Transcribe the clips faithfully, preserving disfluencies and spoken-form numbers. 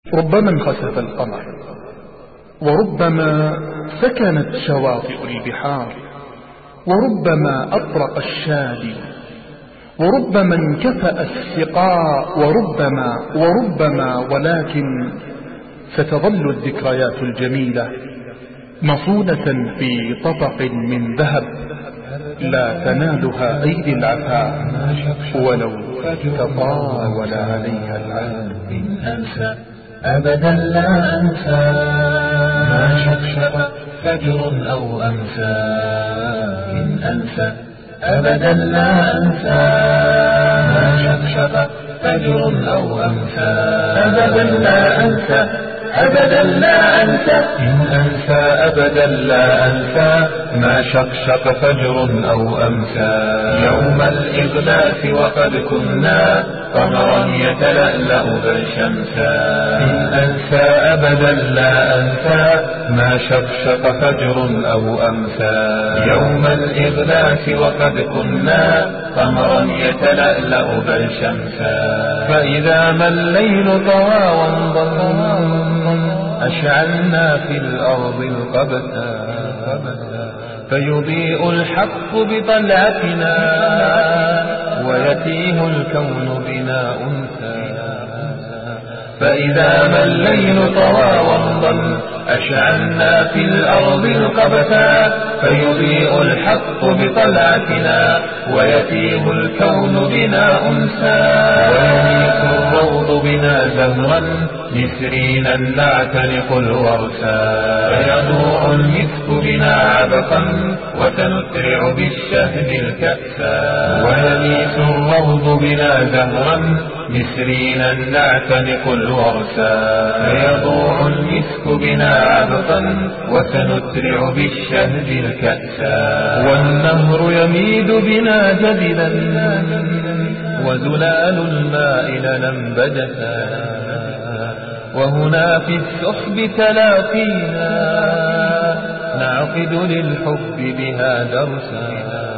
ربما انخسف القمر، وربما سكنت شواطئ البحار، وربما أطرق الشادي، وربما انكفأ السقاء، وربما وربما ولكن ستظل الذكريات الجميلة مصونة في طبق من ذهب لا تنالها أيدي العفاء ولو تطاول عليها العالم. إن أنسى أبدا لا أنسى ما شقشق فجر أو أمسى. إن أنسى أبدا لا أنسى ما شقشق فجر أو أمسى. أبدا لا أنسى أبدا لا أنسى. إن أنسى أبدا لا أنسى ما شقشق فجر أو أمسى. يوم الإغلاف وقد كنا قمرا يتلألأ بالشمسا. إن أنسى أبدا لا أنسى ما شقشق فجر أو أمسى. يوم الإغلاف وقد كنا قمرا يتلألأ بالشمسا. فإذا ما الليل طوى وانضم أشعلنا في الأرض القبتا فيضيء الحق بطلعتنا ويتيه الكون بنا أنثى. فإذا ما الليل طوى وانضم أشعلنا في الأرض القبتا فيضيء الحق بطلعتنا ويتيه الكون بنا أنثى. ويميت الروض بنا زهرا نسرينا نعتنق الورثا. فيضوء المسك بنا عبقا وسنترع بالشهد الكأسا. ويميت الروض بنا زهرا نسرينا نعتنق الورثا. فيضوء المسك بنا عبقا وسنترع بالشهد الكأسا. والنهر يميد بنا جدلا وزلال الماء لننبجتا. وهنا في السحب تلاقينا نعقد للحب بها درسا.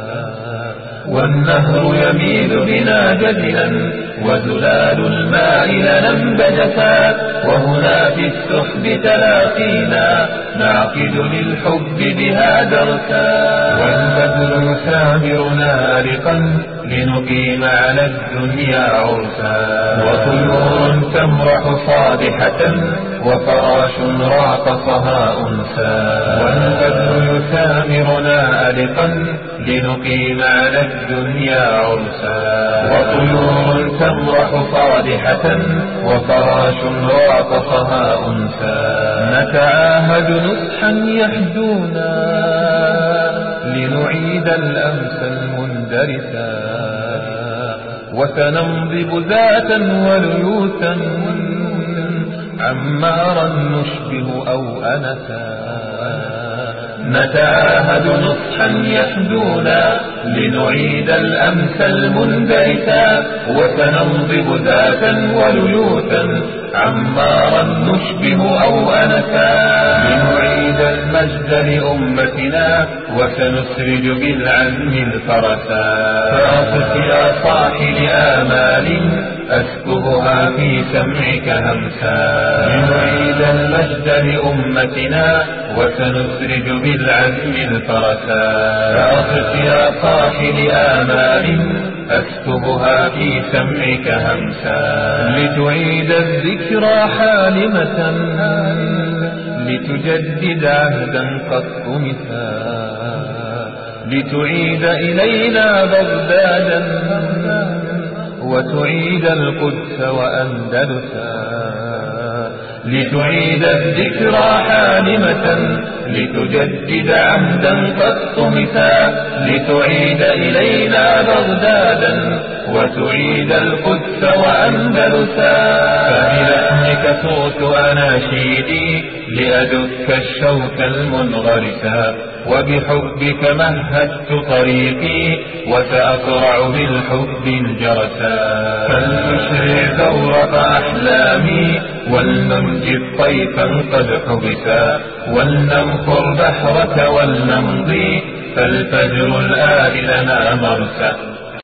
والنهر يميل بنا جدلا وزلال الماء لننبجتا. وهنا في السحب تلاقينا نعقد للحب بها درسا. والبدر يسامرنا أرقا لنقيم على الدنيا عرسا. وطيور تمرح صادحة وفراش راقصها أنسا. والبدر يسامرنا أرقا لنقيم على الدنيا عرسا. وطيور تمرح صادحة وفراش راقصها أنسا. نتعاهد نصحا يحدونا لنعيد الأمس المندرسا. وسننضب ذاتا وليوتا عمارا نشبه أو أنسا. نتعاهد نصحا يحدونا لنعيد الأمس المندرسا. وسننضب ذاتا وليوتا عمارا نشبه أو أنسا. لنعيد المجد لأمتنا وسنسرج بالعزم الفرسا. فأقف يا صاحي لآمال أسكبها في سمعك همسا. لنعيد المجد لأمتنا وسنسرج بالعزم الفرسا. فأقف يا صاحي لآمال أكتبها في سمعك همسا. لتعيد الذكرى حالمة لتجدد عهدا قد طمسا. لتعيد إلينا بغدادا وتعيد القدس وأندلسا. لتعيد الذكرى حالمة لتجدد عهدا قد طمسا. لتعيد إلينا بغدادا وتعيد القدس وأندلسا. فبلحنك صوت أناشيدي لأدك الشوك المنغرسا. وبحبك مهدت طريقي وسأقرع بالحب الجرسا. فلنشرع زورق أحلامي ولنمجد طيفا قد حبسا. ولننفر بحرك ولنمضي فالفجر الآن لنا مرسى.